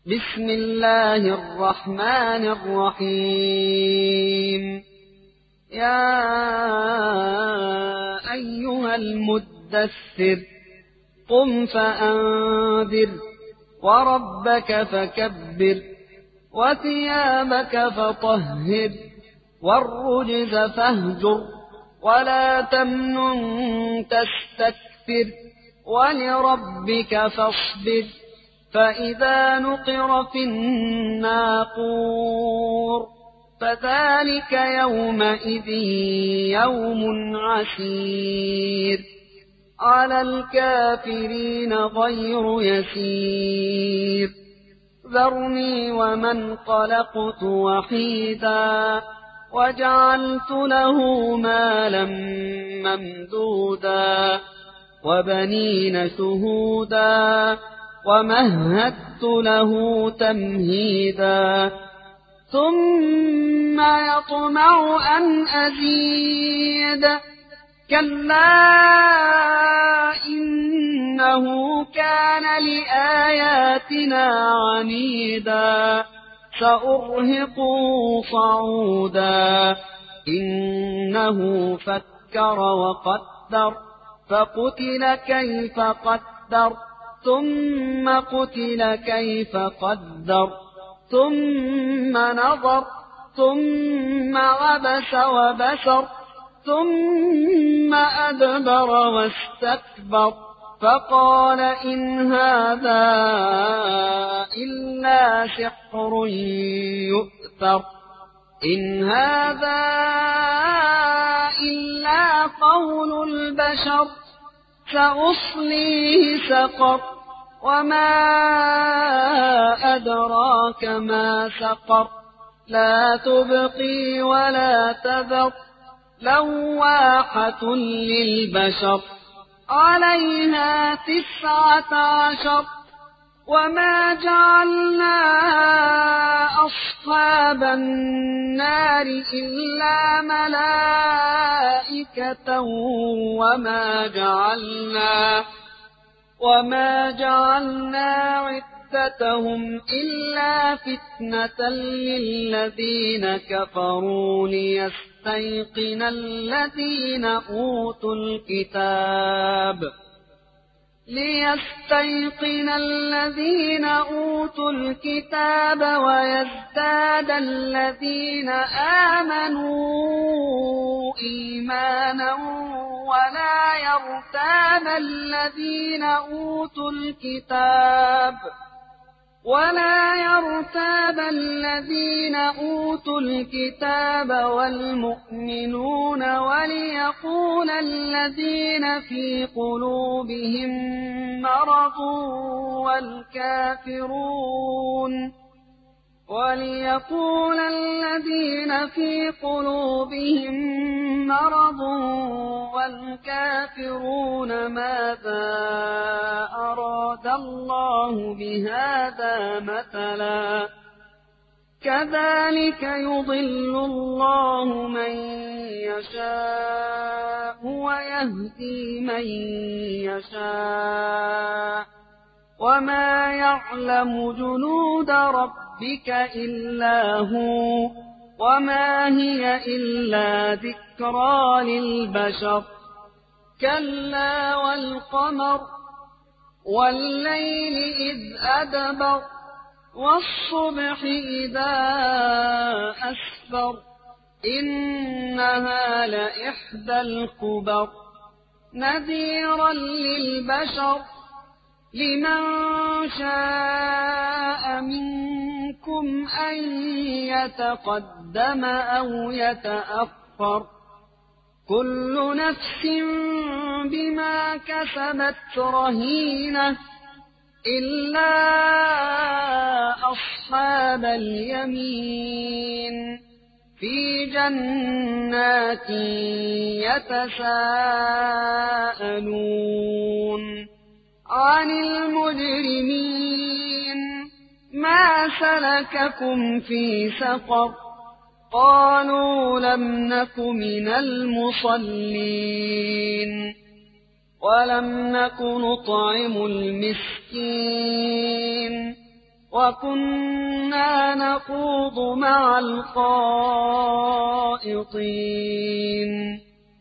بسم الله الرحمن الرحيم. يا أيها المدثر قم فأنذر وربك فكبر وثيابك فطهر والرجز فاهجر ولا تمنن تستكثر ولربك فاصبر فإذا نقر في الناقور فذلك يومئذ يوم عسير على الكافرين غير يسير. ذرني ومن خلقت وحيدا وجعلت له مالا ممدودا وبنين شهودا ومهدت له تمهيدا ثم يطمع أن أزيد كلا إنه كان لآياتنا عنيدا سأرهقه صعودا إنه فكر وقدر فقتل كيف قدر ثم قتل كيف قدر ثم نظر ثم عبس وبسر ثم أدبر واستكبر فقال إن هذا إلا سحر يؤثر إن هذا إلا قول البشر سأصليه سقر وما أدراك ما سقر لا تبقي ولا تذر لواحة للبشر عليها 19 وما جعلنا أصحاب النار إلا ملائكة وما جعلنا عدتهم إلا فتنة للذين كفروا ليستيقن الذين أوتوا الكتاب ويزداد الذين آمنوا إيمانا ولا يرتاب الذين أوتوا الكتاب والمؤمنون وليقول الذين في قلوبهم مرض والكافرون ماذا أراد الله بهذا مثلا كذلك يضل الله من يشاء ويهدي من يشاء وما يعلم جنود ربك إلا هو وما هي إلا ذكرى للبشر كلا والقمر والليل إذ أدبر والصبح إذا أسفر إنها لإحدى الكبر نذيرا للبشر لمن شاء منكم أن يتقدم أو يتأخر كل نفس بما كسبت رهينة إلا أصحاب اليمين في جنات يتساءلون عن المجرمين ما سلككم في سقر قالوا لم نك من المصلين ولم نك نطعم المسكين وكنا نخوض مع الخائضين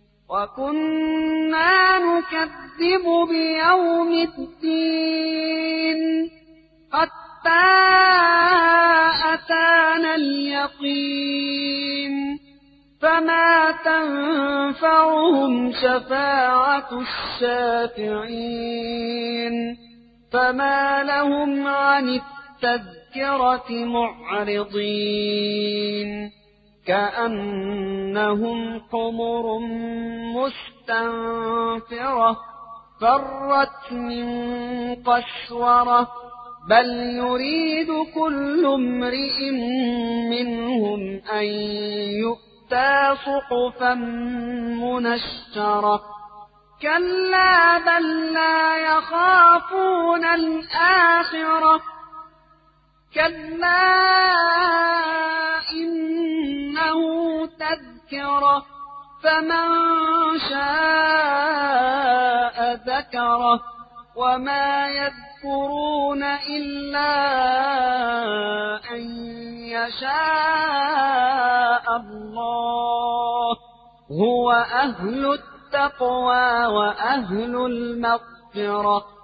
وكنا نكذب بيوم الدين حتى أتانا اليقين فما تنفعهم شفاعة الشافعين فما لهم عن التذكرة معرضين كأنهم حمر مستنفرة فرت من قسورة بل يريد كل امرئ منهم أن يؤتى صحفا منشرة كلا بل لا يخافون الآخرة كلا إنه تذكرة فمن شاء ذكره وما يذكرون إلا أن يشاء الله هو أهل التقوى وأهل المغفرة